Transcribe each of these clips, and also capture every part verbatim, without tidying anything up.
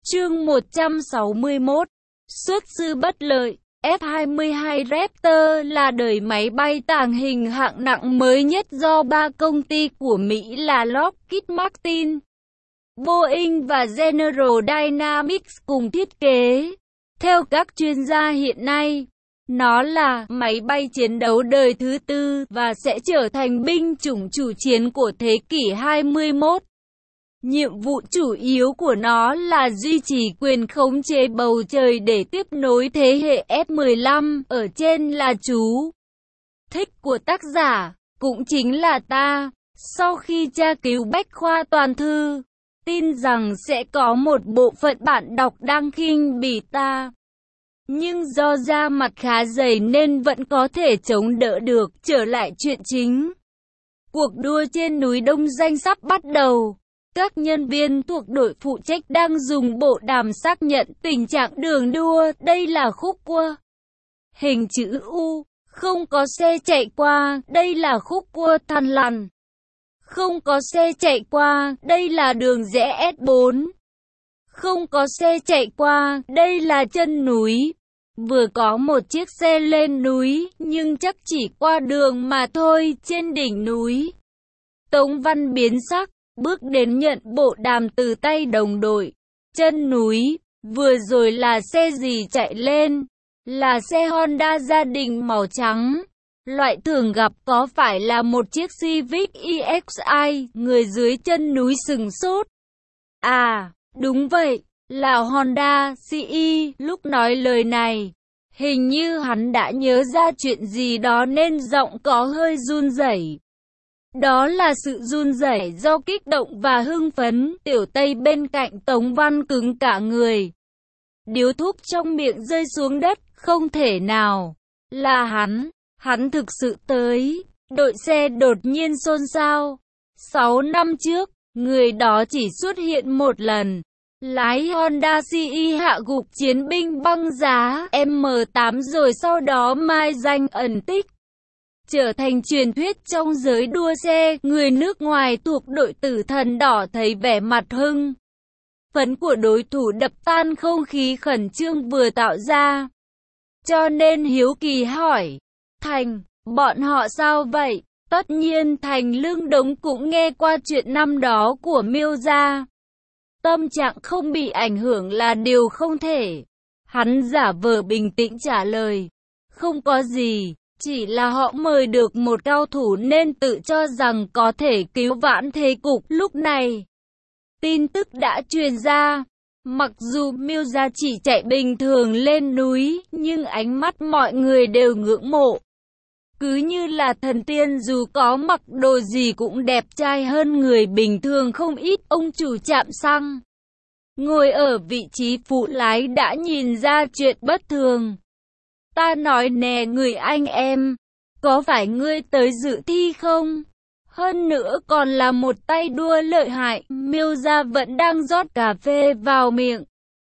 Chương một trăm sáu mươi mốt. Xuất sư bất lợi. F hai mươi hai Raptor là đời máy bay tàng hình hạng nặng mới nhất do ba công ty của Mỹ là Lockheed Martin, Boeing và General Dynamics cùng thiết kế. Theo các chuyên gia hiện nay, nó là máy bay chiến đấu đời thứ tư và sẽ trở thành binh chủng chủ chiến của thế kỷ hai mươi mốt. Nhiệm vụ chủ yếu của nó là duy trì quyền khống chế bầu trời để tiếp nối thế hệ F mười lăm, ở trên là chú thích của tác giả, cũng chính là ta. Sau khi tra cứu bách khoa toàn thư, tin rằng sẽ có một bộ phận bạn đọc đang khinh bỉ ta. Nhưng do da mặt khá dày nên vẫn có thể chống đỡ được. Trở lại chuyện chính. Cuộc đua trên núi Đông Danh sắp bắt đầu. Các nhân viên thuộc đội phụ trách đang dùng bộ đàm xác nhận tình trạng đường đua. Đây là khúc cua hình chữ U, không có xe chạy qua. Đây là khúc cua thằn lằn, không có xe chạy qua. Đây là đường rẽ S bốn, không có xe chạy qua. Đây là chân núi, vừa có một chiếc xe lên núi, nhưng chắc chỉ qua đường mà thôi. Trên đỉnh núi, Tống Văn biến sắc, bước đến nhận bộ đàm từ tay đồng đội. Chân núi, vừa rồi là xe gì chạy lên? Là xe Honda gia đình màu trắng. Loại thường gặp có phải là một chiếc Civic e ích i? Người dưới chân núi sừng sốt. À, đúng vậy, là Honda xê e. Lúc nói lời này, hình như hắn đã nhớ ra chuyện gì đó nên giọng có hơi run rẩy. Đó là sự run rẩy do kích động và hưng phấn. Tiểu Tây bên cạnh Tống Văn cứng cả người. Điếu thuốc trong miệng rơi xuống đất. Không thể nào là hắn. Hắn thực sự tới. Đội xe đột nhiên xôn xao. Sáu năm trước, người đó chỉ xuất hiện một lần. Lái Honda xê e hạ gục chiến binh băng giá M tám rồi sau đó mai danh ẩn tích, trở thành truyền thuyết trong giới đua xe. Người nước ngoài thuộc đội Tử Thần Đỏ thấy vẻ mặt hưng phấn của đối thủ đập tan không khí khẩn trương vừa tạo ra, cho nên hiếu kỳ hỏi: Thành, bọn họ sao vậy? Tất nhiên Thành Lương Đống cũng nghe qua chuyện năm đó của Miêu gia. Tâm trạng không bị ảnh hưởng là điều không thể. Hắn giả vờ bình tĩnh trả lời: Không có gì, chỉ là họ mời được một cao thủ nên tự cho rằng có thể cứu vãn thế cục. Lúc này, tin tức đã truyền ra. Mặc dù Miêu gia chỉ chạy bình thường lên núi, nhưng ánh mắt mọi người đều ngưỡng mộ. Cứ như là thần tiên, dù có mặc đồ gì cũng đẹp trai hơn người bình thường không ít. Ông chủ trạm xăng ngồi ở vị trí phụ lái đã nhìn ra chuyện bất thường. Ta nói nè người anh em, có phải ngươi tới dự thi không? Hơn nữa còn là một tay đua lợi hại. Miêu gia vẫn đang rót cà phê vào miệng.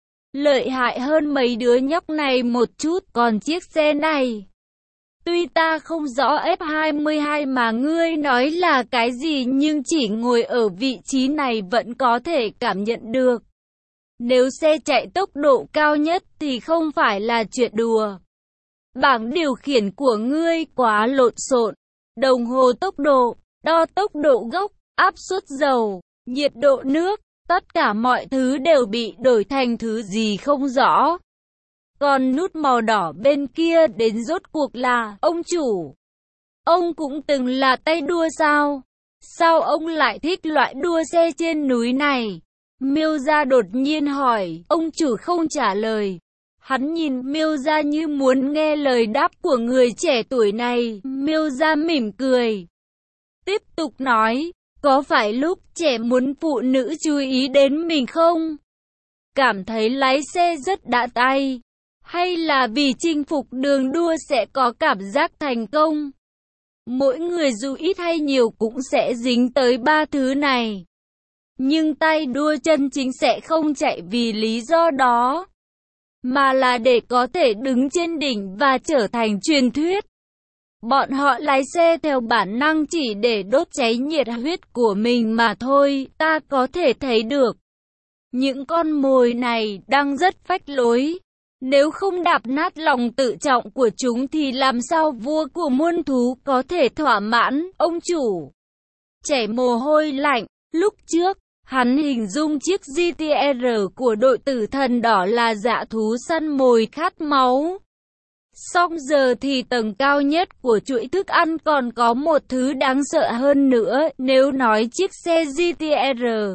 Lợi hại hơn mấy đứa nhóc này một chút. Còn chiếc xe này, tuy ta không rõ F hai mươi hai mà ngươi nói là cái gì, nhưng chỉ ngồi ở vị trí này vẫn có thể cảm nhận được. Nếu xe chạy tốc độ cao nhất thì không phải là chuyện đùa. Bảng điều khiển của ngươi quá lộn xộn. Đồng hồ tốc độ, đo tốc độ gốc, áp suất dầu, nhiệt độ nước, tất cả mọi thứ đều bị đổi thành thứ gì không rõ. Còn nút màu đỏ bên kia đến rốt cuộc là: Ông chủ, ông cũng từng là tay đua sao? Sao ông lại thích loại đua xe trên núi này? Miêu gia đột nhiên hỏi. Ông chủ không trả lời. Hắn nhìn Miêu gia như muốn nghe lời đáp của người trẻ tuổi này. Miêu gia mỉm cười, tiếp tục nói: Có phải lúc trẻ muốn phụ nữ chú ý đến mình không? Cảm thấy lái xe rất đã tay? Hay là vì chinh phục đường đua sẽ có cảm giác thành công? Mỗi người dù ít hay nhiều cũng sẽ dính tới ba thứ này. Nhưng tay đua chân chính sẽ không chạy vì lý do đó, mà là để có thể đứng trên đỉnh và trở thành truyền thuyết. Bọn họ lái xe theo bản năng chỉ để đốt cháy nhiệt huyết của mình mà thôi. Ta có thể thấy được Những con mồi này đang rất phách lối. Nếu không đạp nát lòng tự trọng của chúng thì làm sao vua của muôn thú có thể thỏa mãn, ông chủ. Chảy mồ hôi lạnh, lúc trước, hắn hình dung chiếc giê tê rờ của đội tử thần đỏ là dã thú săn mồi khát máu. Song giờ thì tầng cao nhất của chuỗi thức ăn còn có một thứ đáng sợ hơn nữa, nếu nói chiếc xe giê tê rờ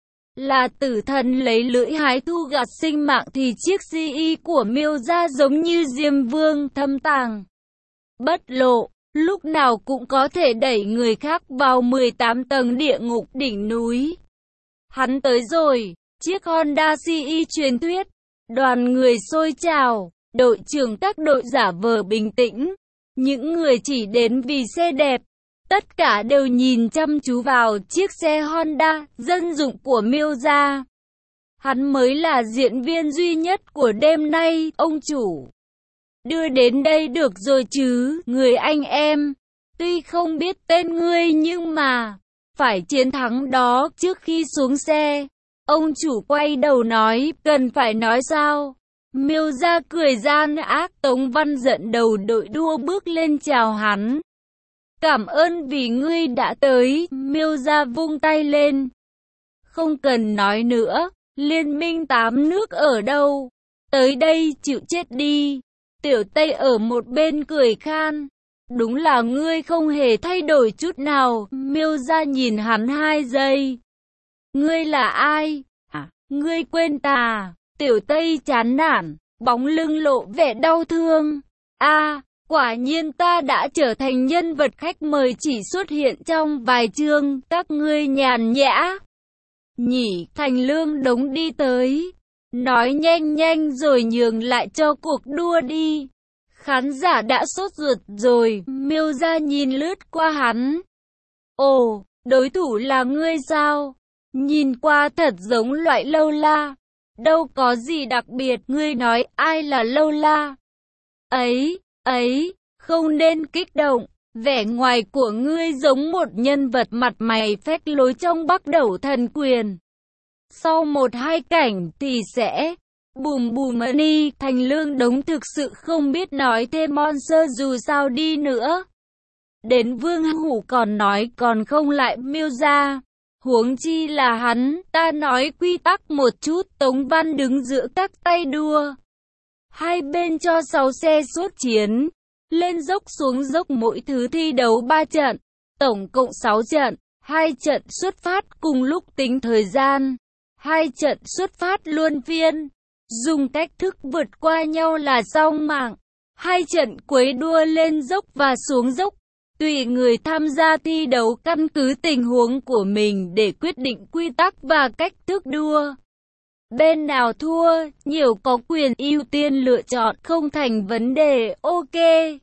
là tử thần lấy lưỡi hái thu gặt sinh mạng thì chiếc gi i của Miêu gia giống như Diêm Vương thâm tàng, bất lộ, lúc nào cũng có thể đẩy người khác vào mười tám tầng địa ngục đỉnh núi. Hắn tới rồi, chiếc Honda xê i truyền thuyết, đoàn người xôi trào, đội trưởng các đội giả vờ bình tĩnh, những người chỉ đến vì xe đẹp. Tất cả đều nhìn chăm chú vào chiếc xe Honda, dân dụng của Miêu gia. Hắn mới là diễn viên duy nhất của đêm nay, ông chủ. Đưa đến đây được rồi chứ, người anh em. Tuy không biết tên ngươi nhưng mà, phải chiến thắng đó trước khi xuống xe. Ông chủ quay đầu nói, cần phải nói sao? Miêu gia cười gian ác, Tống Văn giận đầu đội đua bước lên chào hắn. Cảm ơn vì ngươi đã tới, Miêu gia vung tay lên. Không cần nói nữa, liên minh tám nước ở đâu? Tới đây chịu chết đi. Tiểu Tây ở một bên cười khan. Đúng là ngươi không hề thay đổi chút nào, Miêu gia nhìn hắn hai giây. Ngươi là ai? À, ngươi quên ta. Tiểu Tây chán nản, bóng lưng lộ vẻ đau thương. A, à, quả nhiên ta đã trở thành nhân vật khách mời chỉ xuất hiện trong vài chương, các ngươi nhàn nhã. Nhỉ, Thành Lương Đống đi tới, nói nhanh nhanh rồi nhường lại cho cuộc đua đi. Khán giả đã sốt ruột rồi, Miêu gia nhìn lướt qua hắn. Ồ, đối thủ là ngươi sao? Nhìn qua thật giống loại lâu la. Đâu có gì đặc biệt, ngươi nói ai là lâu la? Ấy, ấy, không nên kích động, vẻ ngoài của ngươi giống một nhân vật mặt mày phách lối trong Bắc Đẩu Thần Quyền. Sau một hai cảnh thì sẽ... Bùm bùm ni, Thành Lương Đống thực sự không biết nói thêm monster dù sao đi nữa. Đến Vương Hủ còn nói còn không lại Miêu gia. Huống chi là hắn, ta nói quy tắc một chút, Tống Văn đứng giữa các tay đua. Hai bên cho sáu xe xuất chiến, lên dốc xuống dốc mỗi thứ thi đấu ba trận, tổng cộng sáu trận, hai trận xuất phát cùng lúc tính thời gian, hai trận xuất phát luân phiên, dùng cách thức vượt qua nhau là xong mạng, hai trận quấy đua lên dốc và xuống dốc. Tùy người tham gia thi đấu căn cứ tình huống của mình để quyết định quy tắc và cách thức đua. Bên nào thua, nhiều có quyền ưu tiên lựa chọn, không thành vấn đề, ok.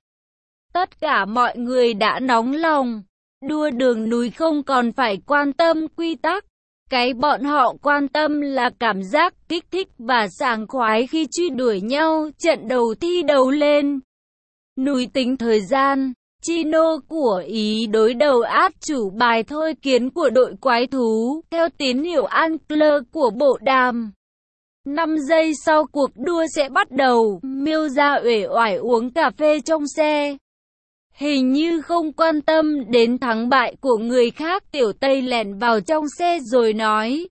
Tất cả mọi người đã nóng lòng. Đua đường núi không còn phải quan tâm quy tắc. Cái bọn họ quan tâm là cảm giác kích thích và sảng khoái khi truy đuổi nhau, trận đầu thi đấu lên. Núi tính thời gian. Chino của Ý đối đầu át chủ bài thôi kiến của đội quái thú, theo tín hiệu Ankler của bộ đàm. năm giây sau cuộc đua sẽ bắt đầu, Miêu gia uể oải uống cà phê trong xe. Hình như không quan tâm đến thắng bại của người khác, Tiểu Tây lẻn vào trong xe rồi nói.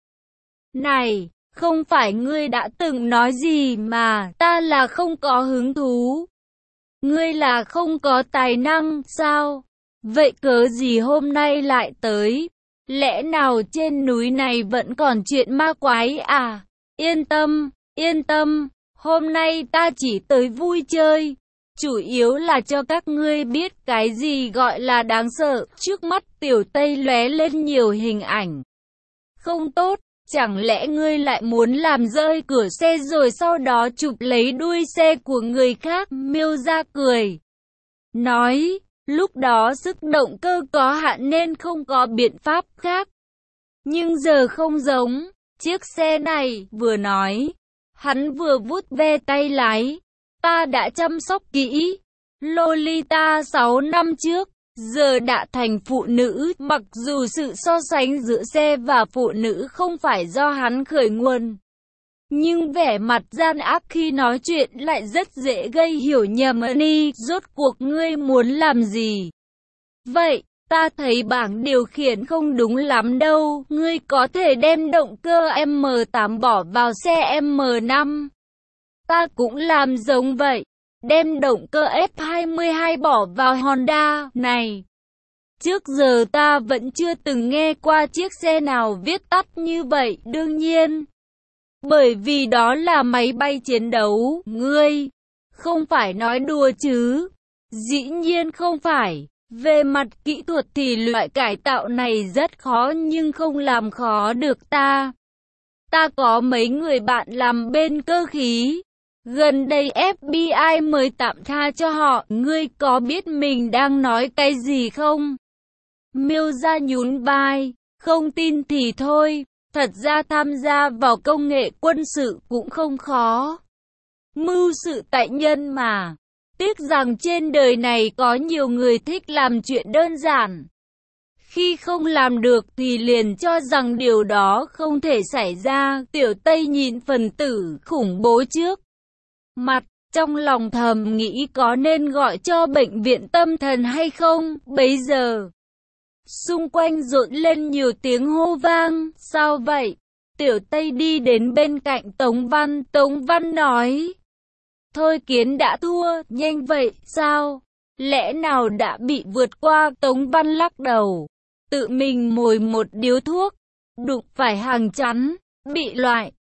Này, không phải ngươi đã từng nói gì mà, ta là không có hứng thú. Ngươi là không có tài năng, sao? Vậy cớ gì hôm nay lại tới? Lẽ nào trên núi này vẫn còn chuyện ma quái à? Yên tâm, yên tâm, hôm nay ta chỉ tới vui chơi. Chủ yếu là cho các ngươi biết cái gì gọi là đáng sợ. Trước mắt Tiểu Tây lóe lên nhiều hình ảnh. Không tốt. Chẳng lẽ ngươi lại muốn làm rơi cửa xe rồi sau đó chụp lấy đuôi xe của người khác? Miêu gia cười. Nói, lúc đó sức động cơ có hạn nên không có biện pháp khác. Nhưng giờ không giống, chiếc xe này, vừa nói, hắn vừa vuốt ve tay lái. Ta đã chăm sóc kỹ. Lolita sáu năm trước, giờ đã thành phụ nữ, mặc dù sự so sánh giữa xe và phụ nữ không phải do hắn khởi nguồn. Nhưng vẻ mặt gian ác khi nói chuyện lại rất dễ gây hiểu nhầm. Ni, rốt cuộc ngươi muốn làm gì? Vậy, ta thấy bảng điều khiển không đúng lắm đâu, ngươi có thể đem động cơ M tám bỏ vào xe M năm. Ta cũng làm giống vậy, đem động cơ F hai mươi hai bỏ vào Honda này. Trước giờ ta vẫn chưa từng nghe qua chiếc xe nào viết tắt như vậy, đương nhiên. Bởi vì đó là máy bay chiến đấu, ngươi không phải nói đùa chứ? Dĩ nhiên không phải. Về mặt kỹ thuật thì loại cải tạo này rất khó nhưng không làm khó được ta. Ta có mấy người bạn làm bên cơ khí. Gần đây F B I mới tạm tha cho họ. Ngươi có biết mình đang nói cái gì không? Miêu Gia nhún vai. Không tin thì thôi. Thật ra tham gia vào công nghệ quân sự cũng không khó. Mưu sự tại nhân mà. Tiếc rằng trên đời này có nhiều người thích làm chuyện đơn giản. Khi không làm được thì liền cho rằng điều đó không thể xảy ra. Tiểu Tây nhìn phần tử khủng bố trước mặt, trong lòng thầm nghĩ có nên gọi cho bệnh viện tâm thần hay không. Bấy giờ, xung quanh rộn lên nhiều tiếng hô vang. Sao vậy? Tiểu Tây đi đến bên cạnh Tống Văn. Tống Văn nói. Thôi Kiến đã thua, nhanh vậy, sao? Lẽ nào đã bị vượt qua? Tống Văn lắc đầu, tự mình mồi một điếu thuốc, đụng phải hàng chắn, bị loại.